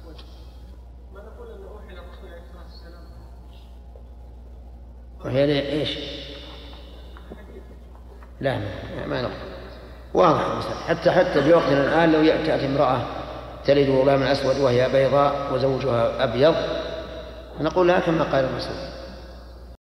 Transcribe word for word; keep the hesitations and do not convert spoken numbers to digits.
ما نقول أنه أوحي إلى الرسول عليه الصلاة والسلام. وهي إيش؟ لا ما نقول واضح مثلا. حتى حتى في وقتنا الآن لو تأتي امرأة تلد غلاما أسود وهي بيضاء وزوجها أبيض نقول لها كما قال الرسول.